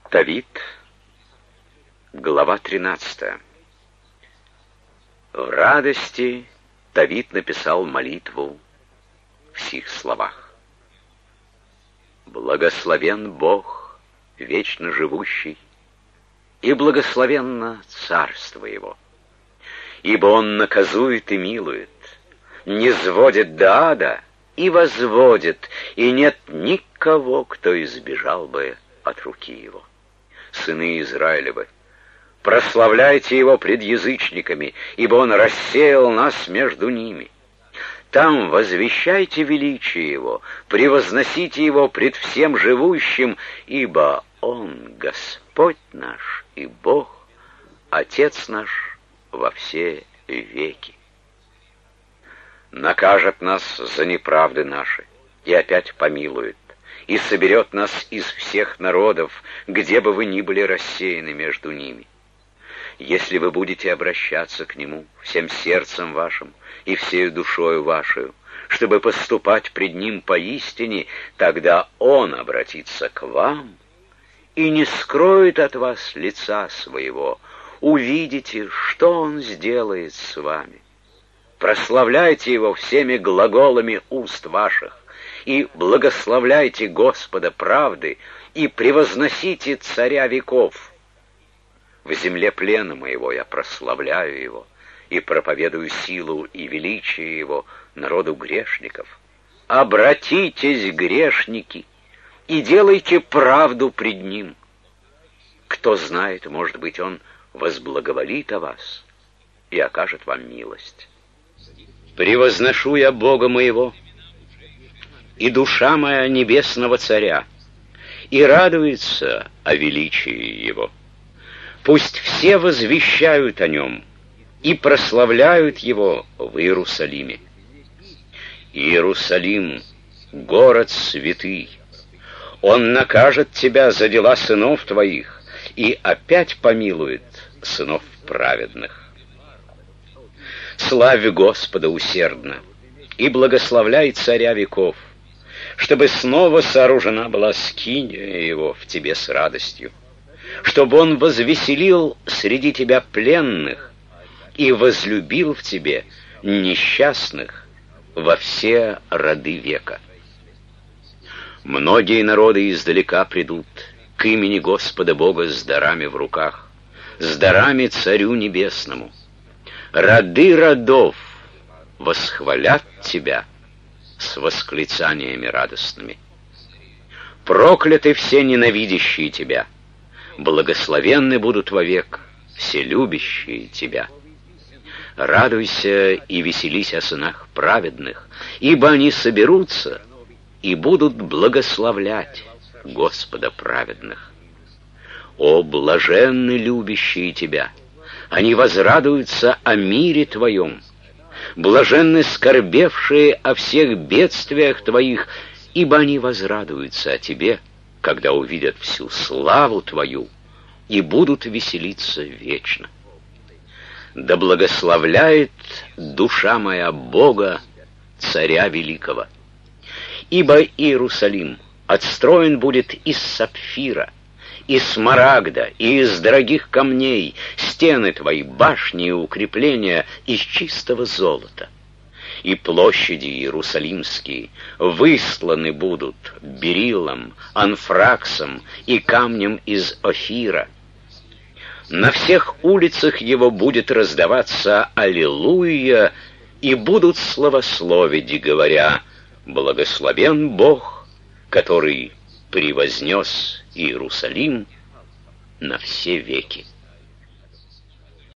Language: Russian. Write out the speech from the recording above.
Тавит, глава 13. В радости Тавит написал молитву в сих словах. Благословен Бог, вечно живущий, и благословенно царство Его. Ибо Он наказует и милует, низводит до ада и возводит, и нет никого, кто избежал бы от руки Его. Сыны Израилевы, прославляйте Его пред язычниками, ибо Он рассеял нас между ними. Там возвещайте величие Его, превозносите Его пред всем живущим, ибо Он Господь наш и Бог, Отец наш во все веки. Накажет нас за неправды наши и опять помилует, и соберет нас из всех народов, где бы вы ни были рассеяны между ними. Если вы будете обращаться к Нему всем сердцем вашим и всею душою вашей, чтобы поступать пред Ним поистине, тогда Он обратится к вам и не скроет от вас лица своего. Увидите, что Он сделает с вами. Прославляйте Его всеми глаголами уст ваших, и благословляйте Господа правды, и превозносите Царя веков. В земле плена моего я прославляю Его, и проповедую силу и величие Его народу грешников. Обратитесь, грешники, и делайте правду пред Ним. Кто знает, может быть, Он возблаговолит о вас и окажет вам милость. Превозношу я Бога моего, и душа моя небесного Царя, и радуется о величии Его. Пусть все возвещают о Нем и прославляют Его в Иерусалиме. Иерусалим, город святый, Он накажет тебя за дела сынов твоих и опять помилует сынов праведных. Славь Господа усердно и благословляй Царя веков, чтобы снова сооружена была скиния Его в тебе с радостью, чтобы Он возвеселил среди тебя пленных и возлюбил в тебе несчастных во все роды века. Многие народы издалека придут к имени Господа Бога с дарами в руках, с дарами Царю Небесному. Роды родов восхвалят Тебя с восклицаниями радостными. Прокляты все ненавидящие Тебя, благословенны будут вовек все любящие Тебя. Радуйся и веселись о сынах праведных, ибо они соберутся и будут благословлять Господа праведных. О, блаженны любящие Тебя! Они возрадуются о мире Твоем. Блаженны скорбевшие о всех бедствиях Твоих, ибо они возрадуются о Тебе, когда увидят всю славу Твою, и будут веселиться вечно. Да благословляет душа моя Бога, Царя Великого. Ибо Иерусалим отстроен будет из сапфира, из смарагда и из дорогих камней, стены твои, башни и укрепления из чистого золота. И площади иерусалимские высланы будут бериллом, анфраксом и камнем из Офира. На всех улицах его будет раздаваться аллилуйя, и будут славословить, говоря: благословен Бог, который превознес Иерусалим на все веки.